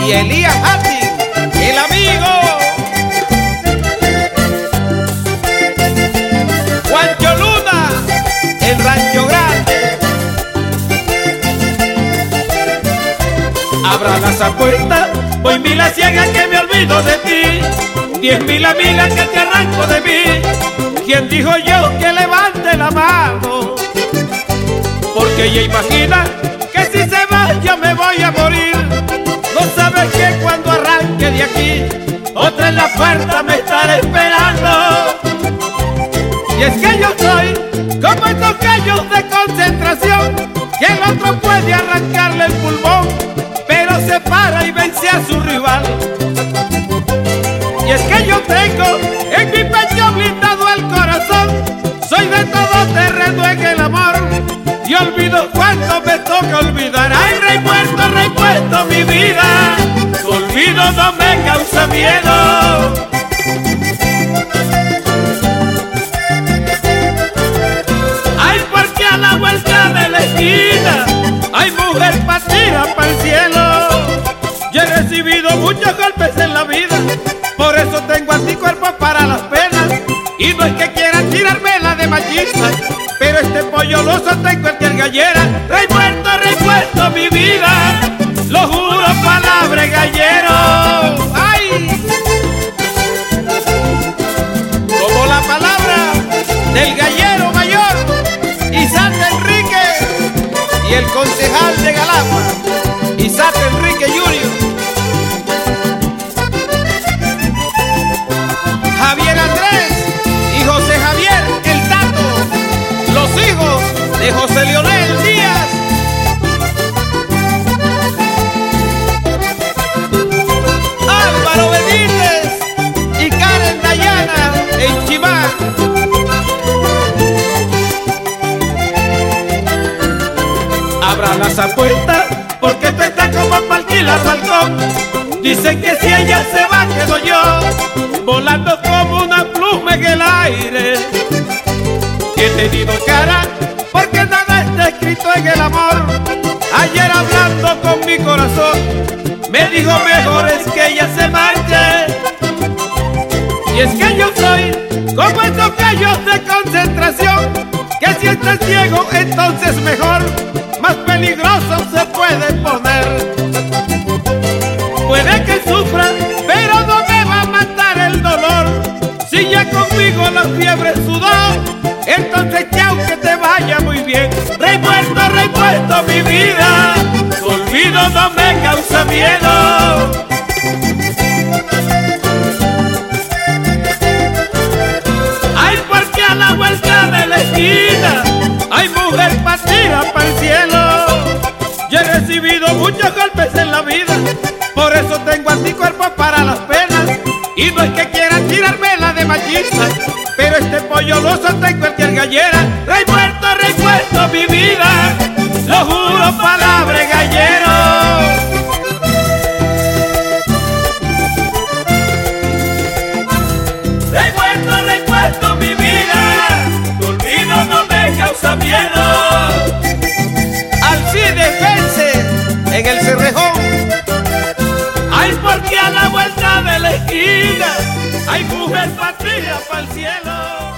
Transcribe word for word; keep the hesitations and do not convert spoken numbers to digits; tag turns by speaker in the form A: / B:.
A: y Elías Hatti, el amigo. Juancho Luna, el Rancho Grande. Abra las puertas, voy mil a ciegas que me olvido de ti. Diez mil amigas que te arranco de mí. ¿Quién dijo yo que levante la mano? Porque ella imagina que si se va yo me voy a morir. No sabe que cuando arranque de aquí, otra en la puerta me estará esperando. Y es que yo soy como estos gallos de concentración, que el otro puede arrancarle el pulmón, pero se para y vence a su rival. Y es que yo tengo en mi pecho blindado el corazón, soy de todo terreno en el amor, y olvido cuando me toca olvidar. Ay, rey muerto, rey muerto, mi vida, tu olvido no me causa miedo. Ay, porque a la vuelta de la esquina hay mujer pa' tirar para el cielo. Yo he recibido muchos golpes en la vida, por eso tengo anticuerpos para las penas. Y no es que quiera tirármela de machista, pero este pollo loso tengo el que el gallera. Rey muerto, rey muerto, mi vida, lo juro, palabra gallero. ¡Ay! Como la palabra del gallero mayor Isaac Enrique y el concejal de Galapa, Isaac Enrique junior Javier Andrés y José Javier el Tato, los hijos de José Leonel Díaz. Álvaro Benítez y Karen Dayana en Chimá. Abra las puertas porque tú estás como para alquilar balcón. Dicen que si ella se va quedo yo, volando como una pluma en el aire. He tenido cara porque nada está escrito en el amor. Ayer hablando con mi corazón me dijo mejor es que ella se marche. Y es que yo soy como esos gallos de concentración, que si estás ciego entonces mejor, más peligroso se puede poner. Puede que sufra, pero no me va a matar el dolor. Si ya conmigo la fiebre sudó, entonces chao, que te vaya muy bien. Rey muerto, rey muerto, mi vida, tu olvido no me causa miedo. Ay, porque a la vuelta de la esquina hay mujer pa' tirar para el cielo. Yo he recibido muchos golpes en la vida, por eso tengo anticuerpos para las penas. Y no es que quiera tirármela de machista, pero este pollo loso tengo el que el gallera. Rey muerto, rey muerto, mi vida, lo juro, palabra gallero. Rey muerto, rey muerto, mi vida, tu olvido no me causa miedo. Alcides Vence en el Cerrejón. Ay, porque a la vuelta de la esquina hay mujer patria para el cielo.